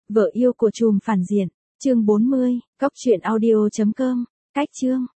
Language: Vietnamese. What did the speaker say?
Vợ yêu của trùm phản diện, chương 40, góc truyện audio.com, cách chương.